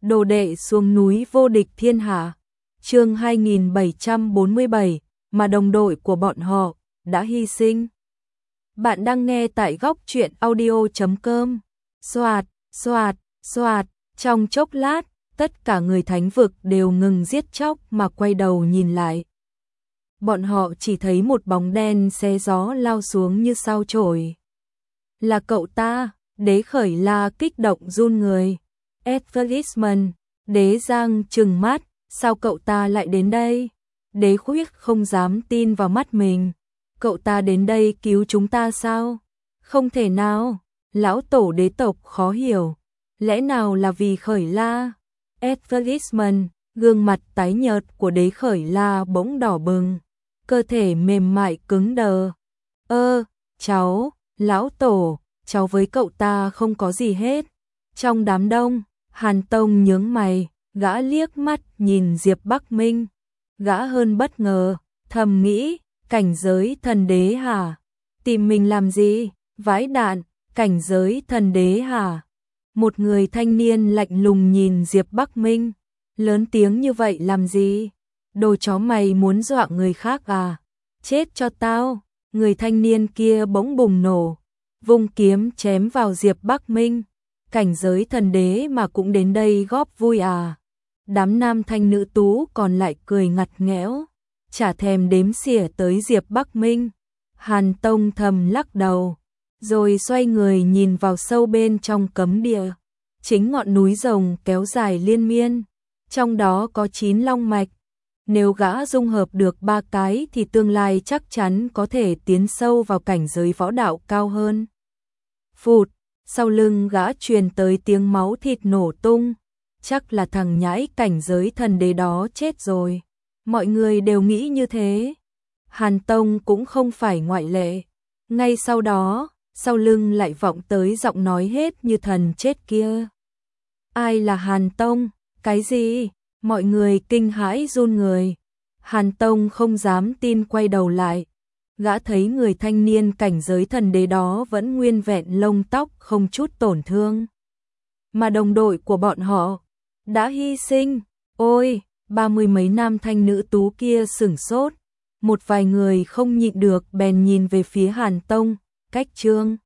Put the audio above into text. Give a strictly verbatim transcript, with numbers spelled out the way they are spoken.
Đồ đệ xuống núi vô địch thiên hạ. Chương hai nghìn bảy trăm bốn mươi bảy, mà đồng đội của bọn họ đã hy sinh. Bạn đang nghe tại góc truyện audio chấm com. Soạt, soạt, soạt, trong chốc lát, tất cả người thánh vực đều ngừng giết chóc mà quay đầu nhìn lại. Bọn họ chỉ thấy một bóng đen xé gió lao xuống như sao chổi. Là cậu ta, Đế Khởi La kích động run người. Advertisement, Đế Giang trừng mắt, sao cậu ta lại đến đây? Đế Khuyết không dám tin vào mắt mình. Cậu ta đến đây cứu chúng ta sao? Không thể nào, lão tổ đế tộc khó hiểu. Lẽ nào là vì Khởi La? Advertisement, gương mặt tái nhợt của Đế Khởi La bỗng đỏ bừng, cơ thể mềm mại cứng đờ. Ơ, cháu, lão tổ, cháu với cậu ta không có gì hết. Trong đám đông, Hàn Tông nhướng mày, gã liếc mắt nhìn Diệp Bắc Minh. Gã hơn bất ngờ, thầm nghĩ, cảnh giới thần đế hả? Tìm mình làm gì? Vãi đạn, cảnh giới thần đế hả? Một người thanh niên lạnh lùng nhìn Diệp Bắc Minh, lớn tiếng như vậy làm gì? Đồ chó mày muốn dọa người khác à? Chết cho tao! Người thanh niên kia bỗng bùng nổ, vung kiếm chém vào Diệp Bắc Minh. Cảnh giới thần đế mà cũng đến đây góp vui à? Đám nam thanh nữ tú còn lại cười ngặt nghẽo, chả thèm đếm xỉa tới Diệp Bắc Minh. Hàn Tông thầm lắc đầu, rồi xoay người nhìn vào sâu bên trong cấm địa. Chính ngọn núi rồng kéo dài liên miên, trong đó có chín long mạch. Nếu gã dung hợp được ba cái thì tương lai chắc chắn có thể tiến sâu vào cảnh giới võ đạo cao hơn. Phụt, sau lưng gã truyền tới tiếng máu thịt nổ tung. Chắc là thằng nhãi cảnh giới thần đế đó chết rồi. Mọi người đều nghĩ như thế. Hàn Tông cũng không phải ngoại lệ. Ngay sau đó, sau lưng lại vọng tới giọng nói hết như thần chết kia. Ai là Hàn Tông? Cái gì? Mọi người kinh hãi run người. Hàn Tông không dám tin quay đầu lại. Gã thấy người thanh niên cảnh giới thần đế đó vẫn nguyên vẹn lông tóc không chút tổn thương. Mà đồng đội của bọn họ đã hy sinh. Ôi, ba mươi mấy nam thanh nữ tú kia sửng sốt. Một vài người không nhịn được bèn nhìn về phía Hàn Tông, cách Trương